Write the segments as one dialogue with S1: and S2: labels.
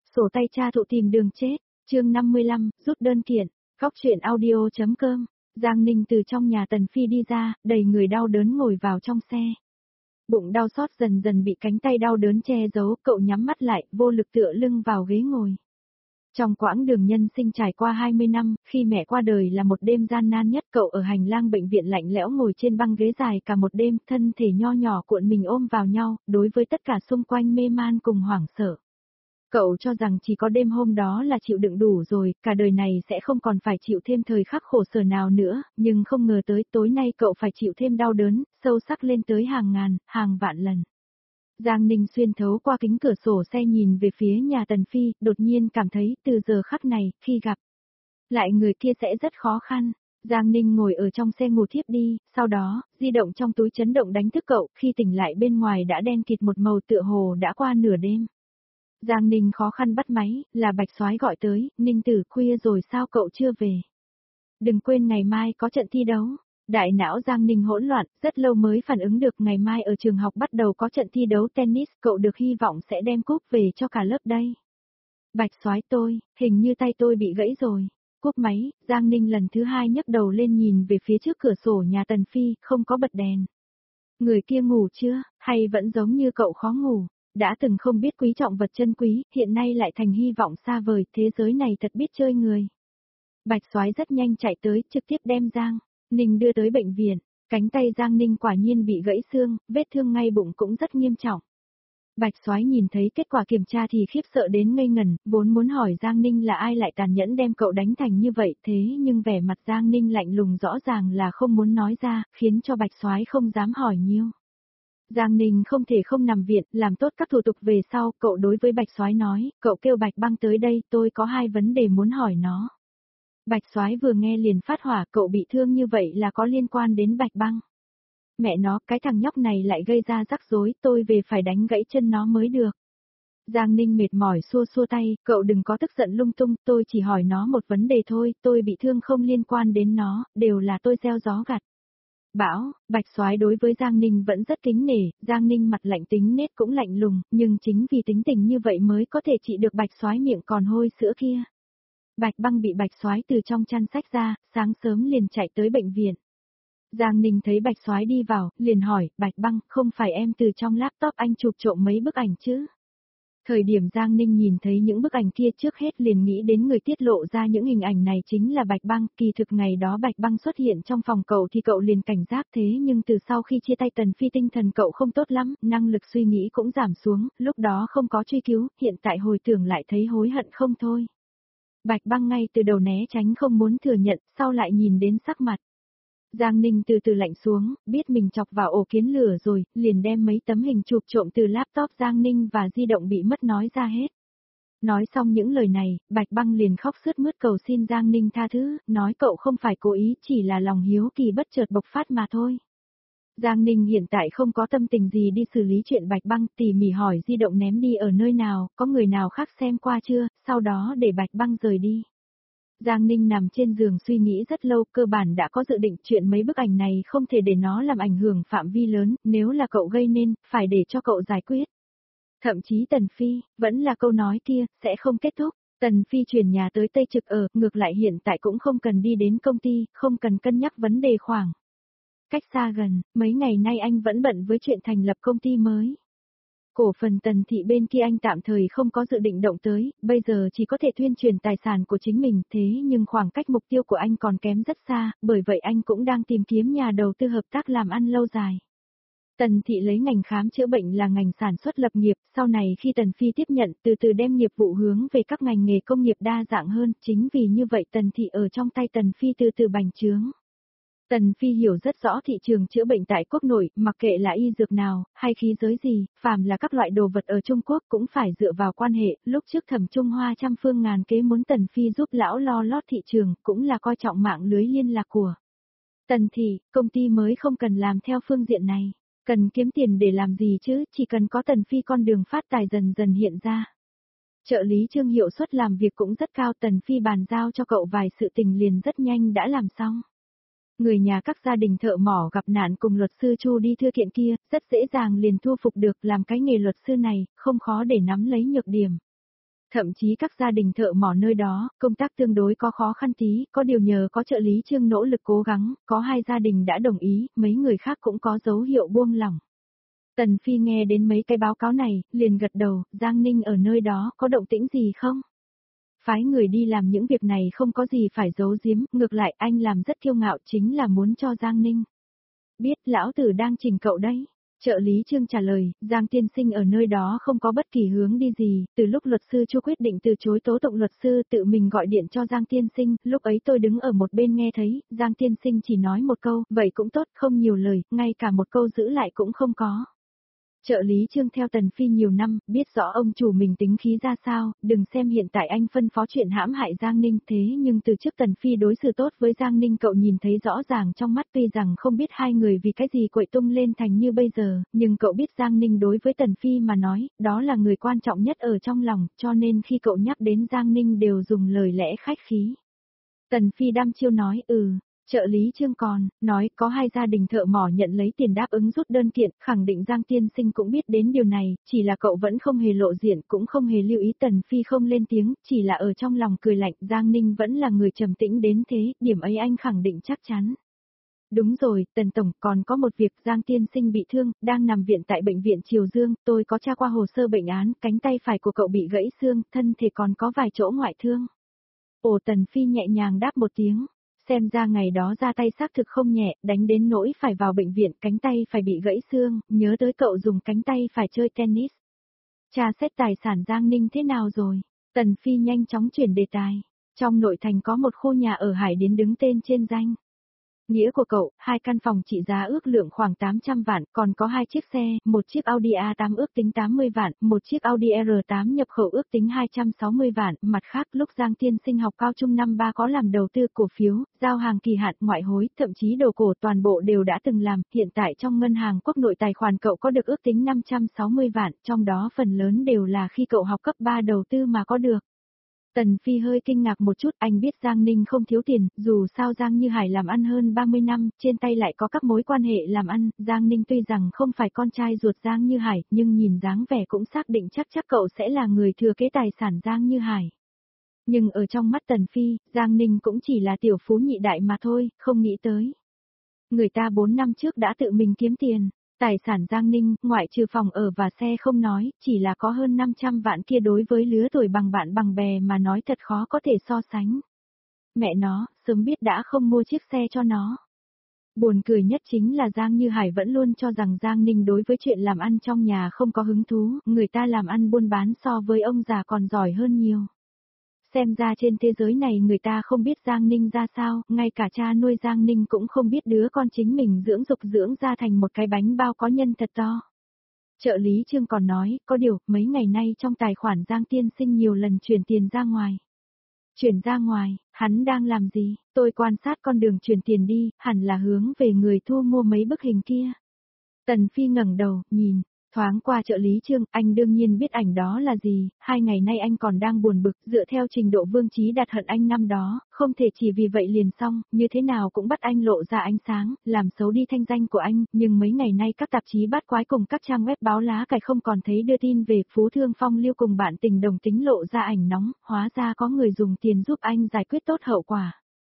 S1: Sổ tay cha thụ tìm đường chết, chương 55, rút đơn kiện, góc truyện audio.com, Giang Ninh từ trong nhà Tần Phi đi ra, đầy người đau đớn ngồi vào trong xe. Bụng đau xót dần dần bị cánh tay đau đớn che giấu, cậu nhắm mắt lại, vô lực tựa lưng vào ghế ngồi. Trong quãng đường nhân sinh trải qua 20 năm, khi mẹ qua đời là một đêm gian nan nhất, cậu ở hành lang bệnh viện lạnh lẽo ngồi trên băng ghế dài cả một đêm, thân thể nho nhỏ cuộn mình ôm vào nhau, đối với tất cả xung quanh mê man cùng hoảng sợ. Cậu cho rằng chỉ có đêm hôm đó là chịu đựng đủ rồi, cả đời này sẽ không còn phải chịu thêm thời khắc khổ sở nào nữa, nhưng không ngờ tới tối nay cậu phải chịu thêm đau đớn, sâu sắc lên tới hàng ngàn, hàng vạn lần. Giang Ninh xuyên thấu qua kính cửa sổ xe nhìn về phía nhà Tần Phi, đột nhiên cảm thấy từ giờ khắc này, khi gặp lại người kia sẽ rất khó khăn. Giang Ninh ngồi ở trong xe ngủ thiếp đi, sau đó, di động trong túi chấn động đánh thức cậu, khi tỉnh lại bên ngoài đã đen kịt một màu tựa hồ đã qua nửa đêm. Giang Ninh khó khăn bắt máy, là Bạch Soái gọi tới, Ninh tử khuya rồi sao cậu chưa về? Đừng quên ngày mai có trận thi đấu. Đại não Giang Ninh hỗn loạn, rất lâu mới phản ứng được ngày mai ở trường học bắt đầu có trận thi đấu tennis, cậu được hy vọng sẽ đem cúp về cho cả lớp đây. Bạch Soái tôi, hình như tay tôi bị gãy rồi. Cúp máy, Giang Ninh lần thứ hai nhấc đầu lên nhìn về phía trước cửa sổ nhà Tần Phi, không có bật đèn. Người kia ngủ chưa, hay vẫn giống như cậu khó ngủ? Đã từng không biết quý trọng vật chân quý, hiện nay lại thành hy vọng xa vời, thế giới này thật biết chơi người. Bạch Soái rất nhanh chạy tới, trực tiếp đem Giang Ninh đưa tới bệnh viện, cánh tay Giang Ninh quả nhiên bị gãy xương, vết thương ngay bụng cũng rất nghiêm trọng. Bạch Soái nhìn thấy kết quả kiểm tra thì khiếp sợ đến ngây ngẩn, vốn muốn hỏi Giang Ninh là ai lại tàn nhẫn đem cậu đánh thành như vậy, thế nhưng vẻ mặt Giang Ninh lạnh lùng rõ ràng là không muốn nói ra, khiến cho Bạch Soái không dám hỏi nhiều. Giang Ninh không thể không nằm viện, làm tốt các thủ tục về sau, cậu đối với Bạch Soái nói, cậu kêu Bạch Băng tới đây, tôi có hai vấn đề muốn hỏi nó. Bạch Soái vừa nghe liền phát hỏa, cậu bị thương như vậy là có liên quan đến Bạch Băng. Mẹ nó, cái thằng nhóc này lại gây ra rắc rối, tôi về phải đánh gãy chân nó mới được. Giang Ninh mệt mỏi xua xua tay, cậu đừng có tức giận lung tung, tôi chỉ hỏi nó một vấn đề thôi, tôi bị thương không liên quan đến nó, đều là tôi gieo gió gặt. Bảo, Bạch Soái đối với Giang Ninh vẫn rất kính nể, Giang Ninh mặt lạnh tính nết cũng lạnh lùng, nhưng chính vì tính tình như vậy mới có thể trị được Bạch Soái miệng còn hôi sữa kia. Bạch Băng bị Bạch Soái từ trong chăn xách ra, sáng sớm liền chạy tới bệnh viện. Giang Ninh thấy Bạch Soái đi vào, liền hỏi, Bạch Băng, không phải em từ trong laptop anh chụp trộm mấy bức ảnh chứ? Thời điểm Giang Ninh nhìn thấy những bức ảnh kia trước hết liền nghĩ đến người tiết lộ ra những hình ảnh này chính là Bạch Băng, kỳ thực ngày đó Bạch Băng xuất hiện trong phòng cậu thì cậu liền cảnh giác thế nhưng từ sau khi chia tay Tần Phi tinh thần cậu không tốt lắm, năng lực suy nghĩ cũng giảm xuống, lúc đó không có truy cứu, hiện tại hồi tưởng lại thấy hối hận không thôi. Bạch Băng ngay từ đầu né tránh không muốn thừa nhận, sau lại nhìn đến sắc mặt. Giang Ninh từ từ lạnh xuống, biết mình chọc vào ổ kiến lửa rồi, liền đem mấy tấm hình chụp trộm từ laptop Giang Ninh và di động bị mất nói ra hết. Nói xong những lời này, Bạch Băng liền khóc sướt mướt cầu xin Giang Ninh tha thứ, nói cậu không phải cố ý, chỉ là lòng hiếu kỳ bất chợt bộc phát mà thôi. Giang Ninh hiện tại không có tâm tình gì đi xử lý chuyện Bạch Băng, tỉ mỉ hỏi di động ném đi ở nơi nào, có người nào khác xem qua chưa, sau đó để Bạch Băng rời đi. Giang Ninh nằm trên giường suy nghĩ rất lâu, cơ bản đã có dự định chuyện mấy bức ảnh này không thể để nó làm ảnh hưởng phạm vi lớn, nếu là cậu gây nên, phải để cho cậu giải quyết. Thậm chí Tần Phi, vẫn là câu nói kia, sẽ không kết thúc. Tần Phi chuyển nhà tới Tây Trực ở, ngược lại hiện tại cũng không cần đi đến công ty, không cần cân nhắc vấn đề khoảng cách xa gần, mấy ngày nay anh vẫn bận với chuyện thành lập công ty mới. Cổ phần Tần thị bên kia anh tạm thời không có dự định động tới, bây giờ chỉ có thể tuyên truyền tài sản của chính mình, thế nhưng khoảng cách mục tiêu của anh còn kém rất xa, bởi vậy anh cũng đang tìm kiếm nhà đầu tư hợp tác làm ăn lâu dài. Tần thị lấy ngành khám chữa bệnh là ngành sản xuất lập nghiệp, sau này khi Tần Phi tiếp nhận từ từ đem nghiệp vụ hướng về các ngành nghề công nghiệp đa dạng hơn, chính vì như vậy Tần thị ở trong tay Tần Phi từ từ bành trướng. Tần Phi hiểu rất rõ thị trường chữa bệnh tại quốc nội, mặc kệ là y dược nào, hay khí giới gì, phàm là các loại đồ vật ở Trung Quốc cũng phải dựa vào quan hệ, lúc trước Thẩm Trung Hoa trăm phương ngàn kế muốn Tần Phi giúp lão lo lót thị trường, cũng là coi trọng mạng lưới liên lạc của Tần thị, công ty mới không cần làm theo phương diện này, cần kiếm tiền để làm gì chứ, chỉ cần có Tần Phi con đường phát tài dần dần hiện ra. Trợ lý Trương hiệu suất làm việc cũng rất cao, Tần Phi bàn giao cho cậu vài sự tình liền rất nhanh đã làm xong. Người nhà các gia đình thợ mỏ gặp nạn cùng luật sư Chu đi thư kiện kia, rất dễ dàng liền thu phục được, làm cái nghề luật sư này, không khó để nắm lấy nhược điểm. Thậm chí các gia đình thợ mỏ nơi đó, công tác tương đối có khó khăn tí, có điều nhờ có trợ lý Trương nỗ lực cố gắng, có 2 gia đình đã đồng ý, mấy người khác cũng có dấu hiệu buông lỏng. Tần Phi nghe đến mấy cái báo cáo này, liền gật đầu, Giang Ninh ở nơi đó có động tĩnh gì không? Phái người đi làm những việc này không có gì phải giấu giếm, ngược lại anh làm rất kiêu ngạo chính là muốn cho Giang Ninh. Biết lão tử đang chỉnh cậu đấy. Trợ lý Trương trả lời, Giang tiên sinh ở nơi đó không có bất kỳ hướng đi gì, từ lúc luật sư Chu quyết định từ chối tố tụng luật sư tự mình gọi điện cho Giang tiên sinh, lúc ấy tôi đứng ở một bên nghe thấy, Giang tiên sinh chỉ nói một câu, vậy cũng tốt, không nhiều lời, ngay cả một câu giữ lại cũng không có. Trợ lý Trương theo Tần Phi nhiều năm, biết rõ ông chủ mình tính khí ra sao, đừng xem hiện tại anh phân phó chuyện hãm hại Giang Ninh thế nhưng từ trước Tần Phi đối xử tốt với Giang Ninh cậu nhìn thấy rõ ràng trong mắt tuy rằng không biết hai người vì cái gì quậy tung lên thành như bây giờ, nhưng cậu biết Giang Ninh đối với Tần Phi mà nói, đó là người quan trọng nhất ở trong lòng, cho nên khi cậu nhắc đến Giang Ninh đều dùng lời lẽ khách khí. Tần Phi đăm chiêu nói Trợ lý Trương còn, nói có 2 gia đình thợ mỏ nhận lấy tiền đáp ứng rút đơn kiện, khẳng định Giang tiên sinh cũng biết đến điều này, chỉ là cậu vẫn không hề lộ diện, cũng không hề lưu ý. Tần Phi không lên tiếng, chỉ là ở trong lòng cười lạnh, Giang Ninh vẫn là người trầm tĩnh đến thế, điểm ấy anh khẳng định chắc chắn. Đúng rồi, Tần Tổng, còn có một việc, Giang tiên sinh bị thương, đang nằm viện tại bệnh viện Triều Dương, tôi có tra qua hồ sơ bệnh án, cánh tay phải của cậu bị gãy xương, thân thể còn có vài chỗ ngoại thương. Ồ, Tần Phi nhẹ nhàng đáp một tiếng. Xem ra ngày đó ra tay xác thực không nhẹ, đánh đến nỗi phải vào bệnh viện, cánh tay phải bị gãy xương, nhớ tới cậu dùng cánh tay phải chơi tennis. Tra xét tài sản Giang Ninh thế nào rồi? Tần Phi nhanh chóng chuyển đề tài. Trong nội thành có một khu nhà ở Hải Điến đứng tên trên danh nghĩa của cậu, 2 căn phòng trị giá ước lượng khoảng 800 vạn, còn có 2 chiếc xe, một chiếc Audi A8 ước tính 80 vạn, một chiếc Audi R8 nhập khẩu ước tính 260 vạn, mặt khác lúc Giang tiên sinh học cao trung năm 3 có làm đầu tư cổ phiếu, giao hàng kỳ hạn, ngoại hối, thậm chí đồ cổ toàn bộ đều đã từng làm, hiện tại trong ngân hàng quốc nội tài khoản cậu có được ước tính 560 vạn, trong đó phần lớn đều là khi cậu học cấp 3 đầu tư mà có được. Tần Phi hơi kinh ngạc một chút, anh biết Giang Ninh không thiếu tiền, dù sao Giang Như Hải làm ăn hơn 30 năm, trên tay lại có các mối quan hệ làm ăn, Giang Ninh tuy rằng không phải con trai ruột Giang Như Hải, nhưng nhìn dáng vẻ cũng xác định chắc cậu sẽ là người thừa kế tài sản Giang Như Hải. Nhưng ở trong mắt Tần Phi, Giang Ninh cũng chỉ là tiểu phú nhị đại mà thôi, không nghĩ tới. Người ta 4 năm trước đã tự mình kiếm tiền. Tài sản Giang Ninh, ngoại trừ phòng ở và xe không nói, chỉ là có hơn 500 vạn kia đối với lứa tuổi bằng bạn bằng bè mà nói thật khó có thể so sánh. Mẹ nó, sớm biết đã không mua chiếc xe cho nó. Buồn cười nhất chính là Giang Như Hải vẫn luôn cho rằng Giang Ninh đối với chuyện làm ăn trong nhà không có hứng thú, người ta làm ăn buôn bán so với ông già còn giỏi hơn nhiều. Xem ra trên thế giới này người ta không biết Giang Ninh ra sao, ngay cả cha nuôi Giang Ninh cũng không biết đứa con chính mình dưỡng ra thành một cái bánh bao có nhân thật to. Trợ lý Trương còn nói, có điều, mấy ngày nay trong tài khoản Giang tiên sinh nhiều lần chuyển tiền ra ngoài. Chuyển ra ngoài, hắn đang làm gì? Tôi quan sát con đường chuyển tiền đi, hẳn là hướng về người thu mua mấy bức hình kia. Tần Phi ngẩng đầu, nhìn. Thoáng qua trợ lý Trương, anh đương nhiên biết ảnh đó là gì, 2 ngày nay anh còn đang buồn bực, dựa theo trình độ Vương Chí Đạt hận anh năm đó, không thể chỉ vì vậy liền xong, như thế nào cũng bắt anh lộ ra ánh sáng, làm xấu đi thanh danh của anh, nhưng mấy ngày nay các tạp chí bát quái cùng các trang web báo lá cải không còn thấy đưa tin về Phú Thương Phong Lưu cùng bạn tình đồng tính lộ ra ảnh nóng, hóa ra có người dùng tiền giúp anh giải quyết tốt hậu quả.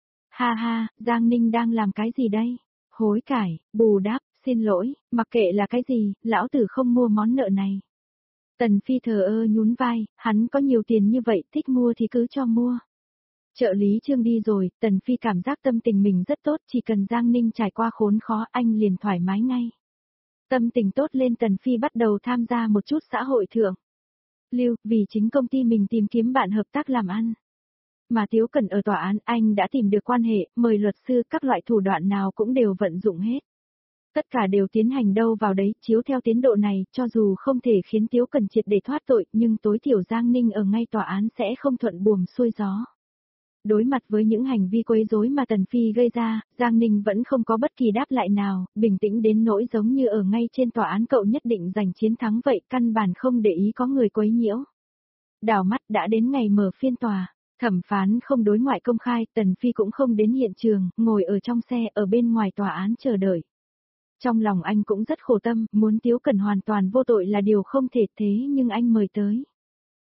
S1: Ha ha, Giang Ninh đang làm cái gì đây? Hối cải, bù đắp. Xin lỗi, mặc kệ là cái gì, lão tử không mua món nợ này. Tần Phi thờ ơ nhún vai, hắn có nhiều tiền như vậy, thích mua thì cứ cho mua. Trợ lý Trương đi rồi, Tần Phi cảm giác tâm tình mình rất tốt, chỉ cần Giang Ninh trải qua khốn khó anh liền thoải mái ngay. Tâm tình tốt lên Tần Phi bắt đầu tham gia một chút xã hội thượng lưu, vì chính công ty mình tìm kiếm bạn hợp tác làm ăn. Mà Tiếu Cẩn ở tòa án anh đã tìm được quan hệ, mời luật sư các loại thủ đoạn nào cũng đều vận dụng hết. Tất cả đều tiến hành đâu vào đấy, chiếu theo tiến độ này, cho dù không thể khiến Tiếu Cẩn triệt để thoát tội, nhưng tối thiểu Giang Ninh ở ngay tòa án sẽ không thuận buồm xuôi gió. Đối mặt với những hành vi quấy rối mà Tần Phi gây ra, Giang Ninh vẫn không có bất kỳ đáp lại nào, bình tĩnh đến nỗi giống như ở ngay trên tòa án cậu nhất định giành chiến thắng vậy, căn bản không để ý có người quấy nhiễu. Đảo mắt đã đến ngày mở phiên tòa. Thẩm phán không đối ngoại công khai, Tần Phi cũng không đến hiện trường, ngồi ở trong xe ở bên ngoài tòa án chờ đợi. Trong lòng anh cũng rất khổ tâm, muốn Tiếu Cẩn hoàn toàn vô tội là điều không thể thế nhưng anh mời tới.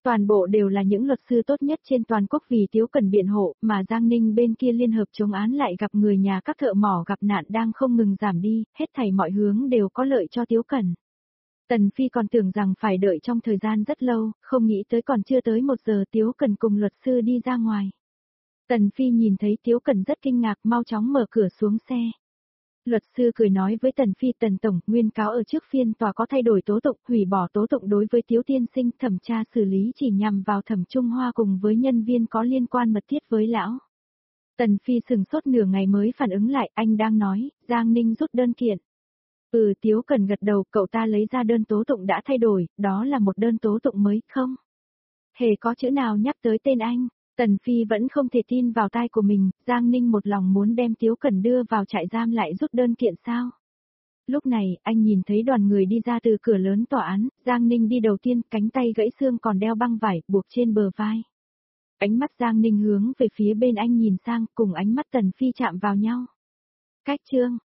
S1: Toàn bộ đều là những luật sư tốt nhất trên toàn quốc vì Tiếu Cẩn biện hộ, mà Giang Ninh bên kia liên hợp chống án lại gặp người nhà các thợ mỏ gặp nạn đang không ngừng giảm đi, hết thảy mọi hướng đều có lợi cho Tiếu Cẩn. Tần Phi còn tưởng rằng phải đợi trong thời gian rất lâu, không nghĩ tới còn chưa tới 1 giờ Tiếu Cẩn cùng luật sư đi ra ngoài. Tần Phi nhìn thấy Tiếu Cẩn rất kinh ngạc, mau chóng mở cửa xuống xe. Luật sư cười nói với Tần Phi, Tần Tổng, nguyên cáo ở trước phiên tòa có thay đổi tố tụng, hủy bỏ tố tụng đối với Tiếu tiên sinh, thẩm tra xử lý chỉ nhằm vào Thẩm Trung Hoa cùng với nhân viên có liên quan mật thiết với lão. Tần Phi sừng sốt nửa ngày mới phản ứng lại, anh đang nói, Giang Ninh rút đơn kiện. Tiếu Cẩn gật đầu, cậu ta lấy ra đơn tố tụng đã thay đổi, đó là một đơn tố tụng mới, không? Hề có chữ nào nhắc tới tên anh. Tần Phi vẫn không thể tin vào tai của mình, Giang Ninh một lòng muốn đem Tiếu Cẩn đưa vào trại giam lại rút đơn kiện sao? Lúc này, anh nhìn thấy đoàn người đi ra từ cửa lớn tòa án, Giang Ninh đi đầu tiên, cánh tay gãy xương còn đeo băng vải, buộc trên bờ vai. Ánh mắt Giang Ninh hướng về phía bên anh nhìn sang, cùng ánh mắt Tần Phi chạm vào nhau. Cách chương